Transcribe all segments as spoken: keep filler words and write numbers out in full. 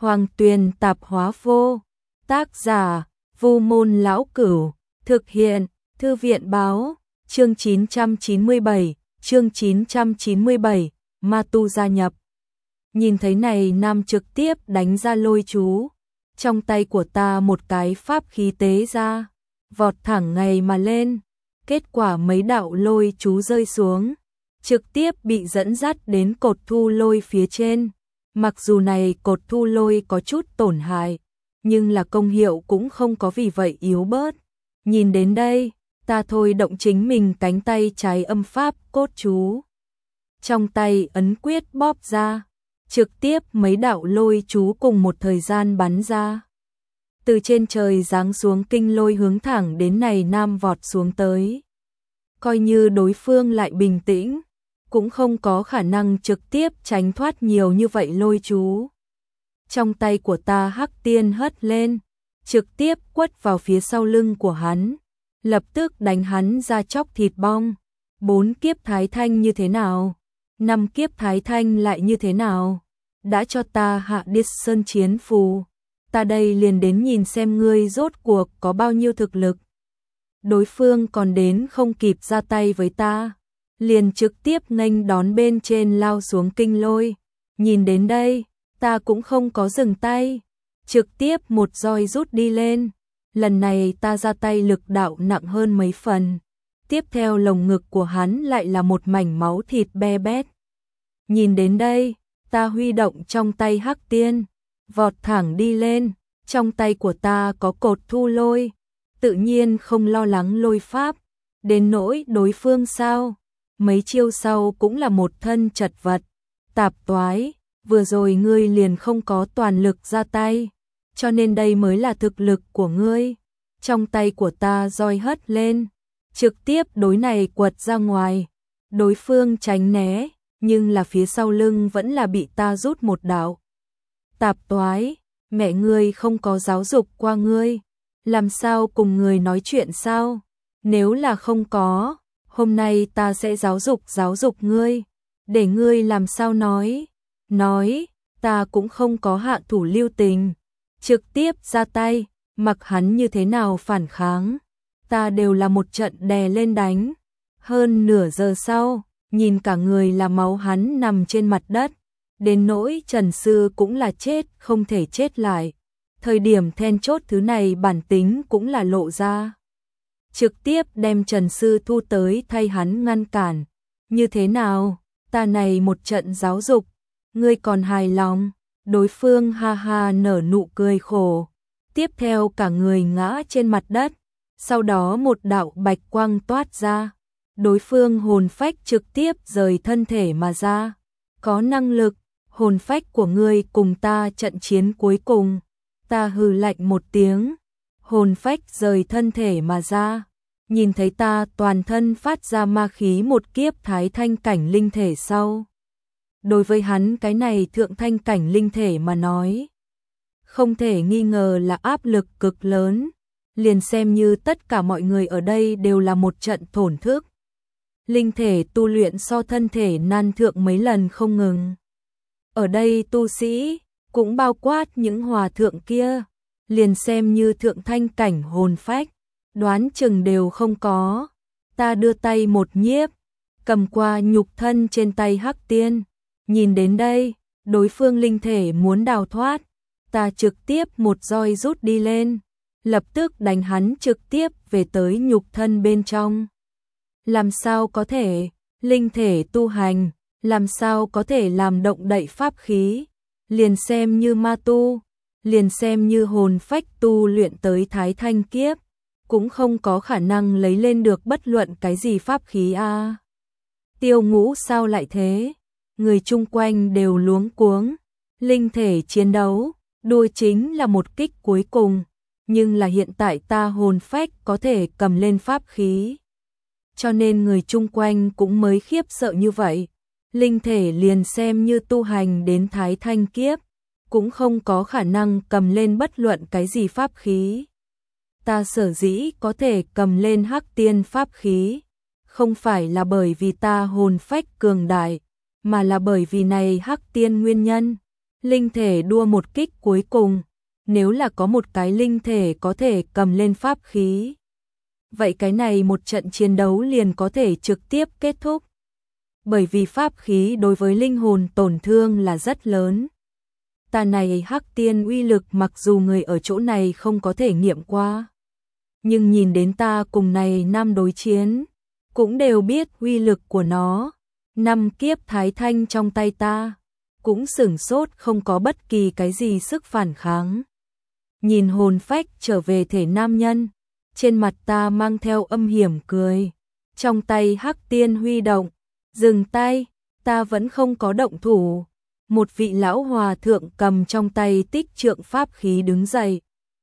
Hoàng Tuyền Tạp Hóa Vô. Tác giả: Vu Môn Lão Cửu. Thực hiện: Thư viện Báo. Chương chín trăm chín mươi bảy, chương chín trăm chín mươi bảy, Ma Tu gia nhập. Nhìn thấy này nam trực tiếp đánh ra lôi chú. Trong tay của ta một cái pháp khí tế ra, vọt thẳng ngày mà lên. Kết quả mấy đạo lôi chú rơi xuống, trực tiếp bị dẫn dắt đến cột thu lôi phía trên. Mặc dù này cột thu lôi có chút tổn hại, nhưng là công hiệu cũng không có vì vậy yếu bớt. Nhìn đến đây, ta thôi động chính mình cánh tay trái âm pháp cốt chú. Trong tay ấn quyết bóp ra, trực tiếp mấy đạo lôi chú cùng một thời gian bắn ra. Từ trên trời giáng xuống kinh lôi hướng thẳng đến này nam vọt xuống tới. Coi như đối phương lại bình tĩnh, cũng không có khả năng trực tiếp tránh thoát nhiều như vậy lôi chú. Trong tay của ta hắc tiên hất lên, trực tiếp quất vào phía sau lưng của hắn, lập tức đánh hắn ra chóc thịt bong. Bốn kiếp thái thanh như thế nào? Năm kiếp thái thanh lại như thế nào? Đã cho ta hạ điệt sơn chiến phù, ta đây liền đến nhìn xem ngươi rốt cuộc có bao nhiêu thực lực. Đối phương còn đến không kịp ra tay với ta, liền trực tiếp nghênh đón bên trên lao xuống kinh lôi. Nhìn đến đây, ta cũng không có dừng tay, trực tiếp một roi rút đi lên. Lần này ta ra tay lực đạo nặng hơn mấy phần. Tiếp theo lồng ngực của hắn lại là một mảnh máu thịt be bét. Nhìn đến đây, ta huy động trong tay hắc tiên, vọt thẳng đi lên. Trong tay của ta có cột thu lôi, tự nhiên không lo lắng lôi pháp. Đến nỗi đối phương sao? Mấy chiêu sau cũng là một thân chật vật. Tạp toái, vừa rồi ngươi liền không có toàn lực ra tay, cho nên đây mới là thực lực của ngươi. Trong tay của ta roi hất lên, trực tiếp đối này quật ra ngoài. Đối phương tránh né, nhưng là phía sau lưng vẫn là bị ta rút một đạo. Tạp toái, mẹ ngươi không có giáo dục qua ngươi, làm sao cùng người nói chuyện sao? Nếu là không có, hôm nay ta sẽ giáo dục giáo dục ngươi, để ngươi làm sao nói. Nói, ta cũng không có hạ thủ lưu tình, trực tiếp ra tay, mặc hắn như thế nào phản kháng, ta đều là một trận đè lên đánh. Hơn nửa giờ sau, nhìn cả người là máu hắn nằm trên mặt đất, đến nỗi Trần Sư cũng là chết không thể chết lại. Thời điểm then chốt thứ này bản tính cũng là lộ ra. Trực tiếp đem Trần Sư thu tới thay hắn ngăn cản. Như thế nào, ta này một trận giáo dục, ngươi còn hài lòng? Đối phương ha ha nở nụ cười khổ. Tiếp theo cả người ngã trên mặt đất. Sau đó một đạo bạch quang toát ra. Đối phương hồn phách trực tiếp rời thân thể mà ra. Có năng lực, hồn phách của ngươi cùng ta trận chiến cuối cùng. Ta hừ lạnh một tiếng, hồn phách rời thân thể mà ra. Nhìn thấy ta toàn thân phát ra ma khí một kiếp thái thanh cảnh linh thể sau. Đối với hắn cái này thượng thanh cảnh linh thể mà nói, không thể nghi ngờ là áp lực cực lớn. Liền xem như tất cả mọi người ở đây đều là một trận thổn thức. Linh thể tu luyện so thân thể nan thượng mấy lần không ngừng. Ở đây tu sĩ, cũng bao quát những hòa thượng kia, liền xem như thượng thanh cảnh hồn phách, đoán chừng đều không có. Ta đưa tay một nhiếp, cầm qua nhục thân trên tay hắc tiên. Nhìn đến đây, đối phương linh thể muốn đào thoát, ta trực tiếp một roi rút đi lên, lập tức đánh hắn trực tiếp về tới nhục thân bên trong. Làm sao có thể, linh thể tu hành, làm sao có thể làm động đậy pháp khí? Liền xem như ma tu, liền xem như hồn phách tu luyện tới thái thanh kiếp, cũng không có khả năng lấy lên được bất luận cái gì pháp khí a. À, Tiêu Ngũ sao lại thế? Người chung quanh đều luống cuống. Linh thể chiến đấu, đua chính là một kích cuối cùng, nhưng là hiện tại ta hồn phách có thể cầm lên pháp khí, cho nên người chung quanh cũng mới khiếp sợ như vậy. Linh thể liền xem như tu hành đến thái thanh kiếp, cũng không có khả năng cầm lên bất luận cái gì pháp khí. Ta sở dĩ có thể cầm lên hắc tiên pháp khí, không phải là bởi vì ta hồn phách cường đại, mà là bởi vì này hắc tiên nguyên nhân. Linh thể đua một kích cuối cùng, nếu là có một cái linh thể có thể cầm lên pháp khí, vậy cái này một trận chiến đấu liền có thể trực tiếp kết thúc. Bởi vì pháp khí đối với linh hồn tổn thương là rất lớn. Tà này hắc tiên uy lực mặc dù người ở chỗ này không có thể nghiệm qua, nhưng nhìn đến ta cùng này nam đối chiến, cũng đều biết uy lực của nó. Năm kiếp thái thanh trong tay ta, cũng sửng sốt không có bất kỳ cái gì sức phản kháng. Nhìn hồn phách trở về thể nam nhân, trên mặt ta mang theo âm hiểm cười. Trong tay hắc tiên huy động, dừng tay, ta vẫn không có động thủ. Một vị lão hòa thượng cầm trong tay tích trượng pháp khí đứng dậy.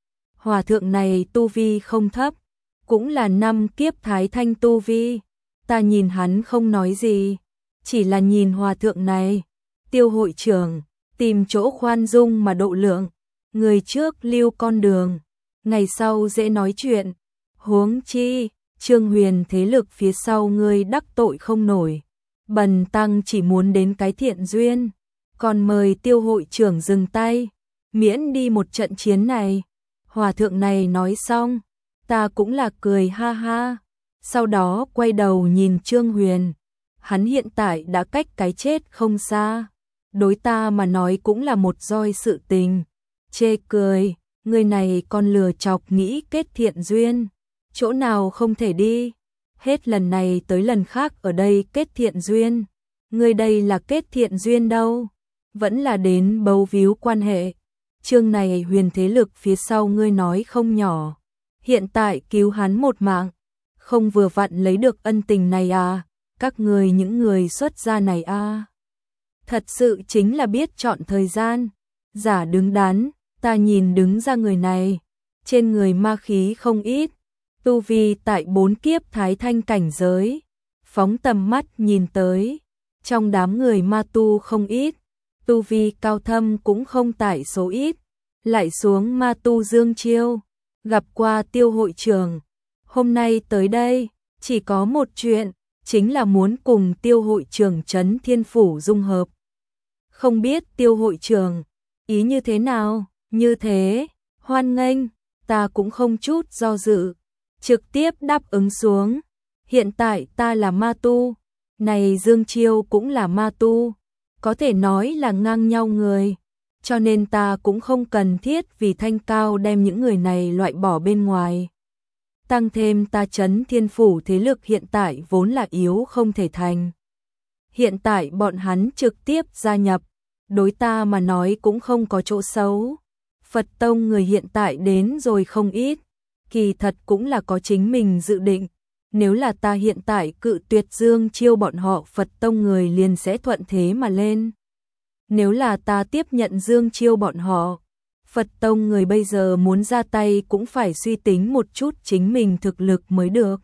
Hòa thượng này tu vi không thấp, cũng là năm kiếp thái thanh tu vi. Ta nhìn hắn không nói gì, chỉ là nhìn hòa thượng này. Tiêu hội trưởng, tìm chỗ khoan dung mà độ lượng, người trước lưu con đường, ngày sau dễ nói chuyện. Huống chi, Trương Huyền thế lực phía sau ngươi đắc tội không nổi. Bần tăng chỉ muốn đến cái thiện duyên, còn mời tiêu hội trưởng dừng tay, miễn đi một trận chiến này. Hòa thượng này nói xong, ta cũng là cười ha ha, sau đó quay đầu nhìn Trương Huyền. Hắn hiện tại đã cách cái chết không xa, đối ta mà nói cũng là một roi sự tình. Chê cười, người này còn lừa chọc nghĩ kết thiện duyên, chỗ nào không thể đi, hết lần này tới lần khác ở đây kết thiện duyên. Người đây là kết thiện duyên đâu, vẫn là đến bấu víu quan hệ. Chương này huyền thế lực phía sau ngươi nói không nhỏ, hiện tại cứu hắn một mạng, không vừa vặn lấy được ân tình này à, các người những người xuất gia này à. Thật sự chính là biết chọn thời gian, giả đứng đắn. Ta nhìn đứng ra người này, trên người ma khí không ít, tu vi tại bốn kiếp thái thanh cảnh giới. Phóng tầm mắt nhìn tới, trong đám người ma tu không ít, tu vi cao thâm cũng không tại số ít. Lại xuống ma tu Dương Chiêu, gặp qua tiêu hội trưởng, hôm nay tới đây, chỉ có một chuyện, chính là muốn cùng tiêu hội trưởng Trấn Thiên Phủ dung hợp. Không biết tiêu hội trưởng, ý như thế nào? Như thế, hoan nghênh, ta cũng không chút do dự, trực tiếp đáp ứng xuống. Hiện tại ta là ma tu, này Dương Chiêu cũng là ma tu, có thể nói là ngang nhau người, cho nên ta cũng không cần thiết vì thanh cao đem những người này loại bỏ bên ngoài. Tăng thêm ta Trấn Thiên Phủ thế lực hiện tại vốn là yếu không thể thành. Hiện tại bọn hắn trực tiếp gia nhập, đối ta mà nói cũng không có chỗ xấu. Phật Tông người hiện tại đến rồi không ít, kỳ thật cũng là có chính mình dự định. Nếu là ta hiện tại cự tuyệt Dương Chiêu bọn họ, Phật Tông người liền sẽ thuận thế mà lên. Nếu là ta tiếp nhận Dương Chiêu bọn họ, Phật Tông người bây giờ muốn ra tay cũng phải suy tính một chút chính mình thực lực mới được.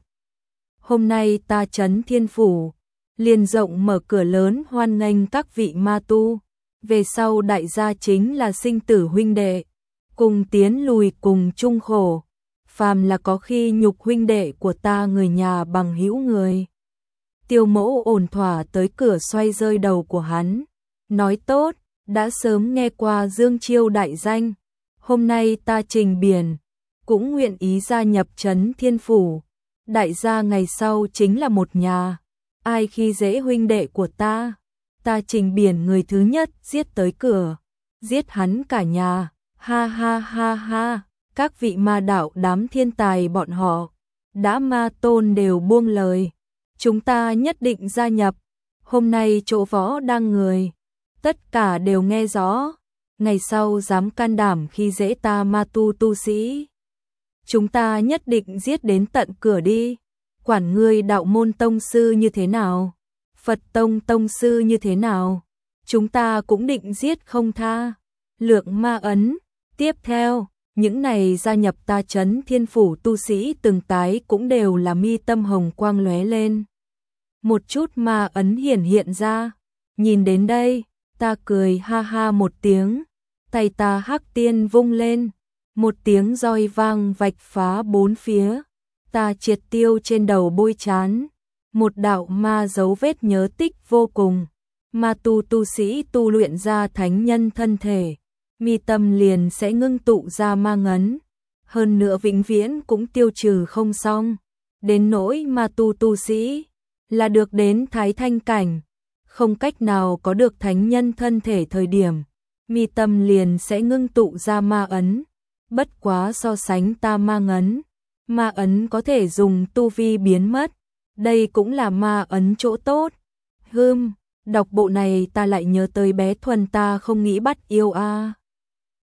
Hôm nay ta Trấn Thiên Phủ liền rộng mở cửa lớn hoan nghênh các vị ma tu. Về sau đại gia chính là sinh tử huynh đệ, cùng tiến lùi cùng chung khổ. Phàm là có khi nhục huynh đệ của ta người nhà bằng hữu người. Tiêu Mẫu ổn thỏa tới cửa xoay rơi đầu của hắn, nói tốt, đã sớm nghe qua Dương Chiêu đại danh, hôm nay ta trình biển, cũng nguyện ý gia nhập Trấn Thiên Phủ. Đại gia ngày sau chính là một nhà, ai khi dễ huynh đệ của ta, ta trình biển người thứ nhất giết tới cửa, giết hắn cả nhà. Ha ha ha ha, các vị ma đạo đám thiên tài bọn họ, đã ma tôn đều buông lời, chúng ta nhất định gia nhập. Hôm nay chỗ võ đang người, tất cả đều nghe rõ, ngày sau dám can đảm khi dễ ta ma tu tu sĩ, chúng ta nhất định giết đến tận cửa đi. Quản ngươi đạo môn tông sư như thế nào, Phật tông tông sư như thế nào, chúng ta cũng định giết không tha. Lượng ma ấn. Tiếp theo, những này gia nhập ta Trấn Thiên Phủ tu sĩ từng cái cũng đều là mi tâm hồng quang lóe lên. Một chút ma ấn hiển hiện ra, nhìn đến đây, ta cười ha ha một tiếng, tay ta hắc tiên vung lên, một tiếng roi vang vạch phá bốn phía, ta triệt tiêu trên đầu bôi chán, một đạo ma dấu vết nhớ tích vô cùng, ma tu tu sĩ tu luyện ra thánh nhân thân thể, mi tâm liền sẽ ngưng tụ ra ma ngấn, hơn nữa vĩnh viễn cũng tiêu trừ không xong. Đến nỗi ma tu tu sĩ là được đến thái thanh cảnh, không cách nào có được thánh nhân thân thể thời điểm, mi tâm liền sẽ ngưng tụ ra ma ấn, bất quá so sánh ta ma ngấn, ma ấn có thể dùng tu vi biến mất, đây cũng là ma ấn chỗ tốt. Hừm, đọc bộ này ta lại nhớ tới bé Thuần ta không nghĩ bắt yêu a. À.